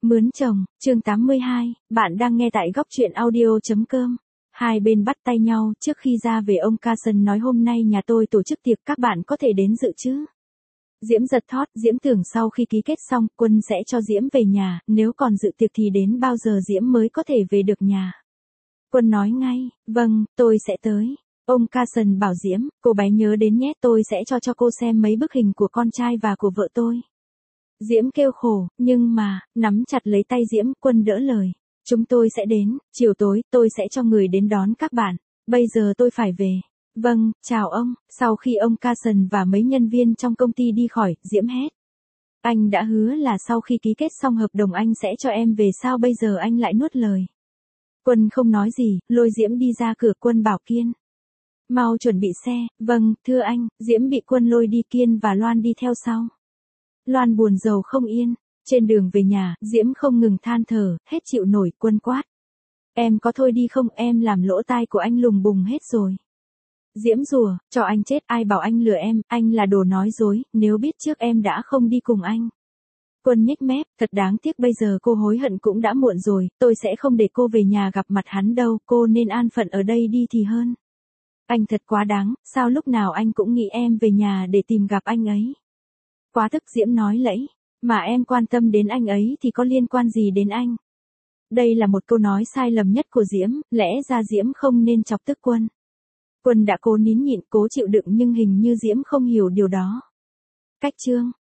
Mướn chồng, chương 82, bạn đang nghe tại góc truyện audio.com. Hai bên bắt tay nhau, trước khi ra về ông Carson nói hôm nay nhà tôi tổ chức tiệc các bạn có thể đến dự chứ. Diễm giật thót, Diễm tưởng sau khi ký kết xong, Quân sẽ cho Diễm về nhà, nếu còn dự tiệc thì đến bao giờ Diễm mới có thể về được nhà. Quân nói ngay, vâng, tôi sẽ tới. Ông Carson bảo Diễm, cô bé nhớ đến nhé, tôi sẽ cho cô xem mấy bức hình của con trai và của vợ tôi. Diễm kêu khổ, nhưng mà, nắm chặt lấy tay Diễm, Quân đỡ lời. Chúng tôi sẽ đến, chiều tối, tôi sẽ cho người đến đón các bạn. Bây giờ tôi phải về. Vâng, chào ông. Sau khi ông Carson và mấy nhân viên trong công ty đi khỏi, Diễm hét. Anh đã hứa là sau khi ký kết xong hợp đồng anh sẽ cho em về, sao bây giờ anh lại nuốt lời. Quân không nói gì, lôi Diễm đi ra cửa. Quân bảo Kiên. Mau chuẩn bị xe. Vâng, thưa anh. Diễm bị Quân lôi đi, Kiên và Loan đi theo sau. Loan buồn rầu không yên. Trên đường về nhà, Diễm không ngừng than thở, hết chịu nổi. Quân quát. Em có thôi đi không, em làm lỗ tai của anh lùng bùng hết rồi. Diễm rủa, cho anh chết, ai bảo anh lừa em, anh là đồ nói dối, nếu biết trước em đã không đi cùng anh. Quân nhếch mép, thật đáng tiếc, bây giờ cô hối hận cũng đã muộn rồi, tôi sẽ không để cô về nhà gặp mặt hắn đâu, cô nên an phận ở đây đi thì hơn. Anh thật quá đáng, sao lúc nào anh cũng nghĩ em về nhà để tìm gặp anh ấy. Quá tức, Diễm nói lẫy, mà em quan tâm đến anh ấy thì có liên quan gì đến anh. Đây là một câu nói sai lầm nhất của Diễm, lẽ ra Diễm không nên chọc tức Quân. Quân đã cố nín nhịn, cố chịu đựng nhưng hình như Diễm không hiểu điều đó. Cách chương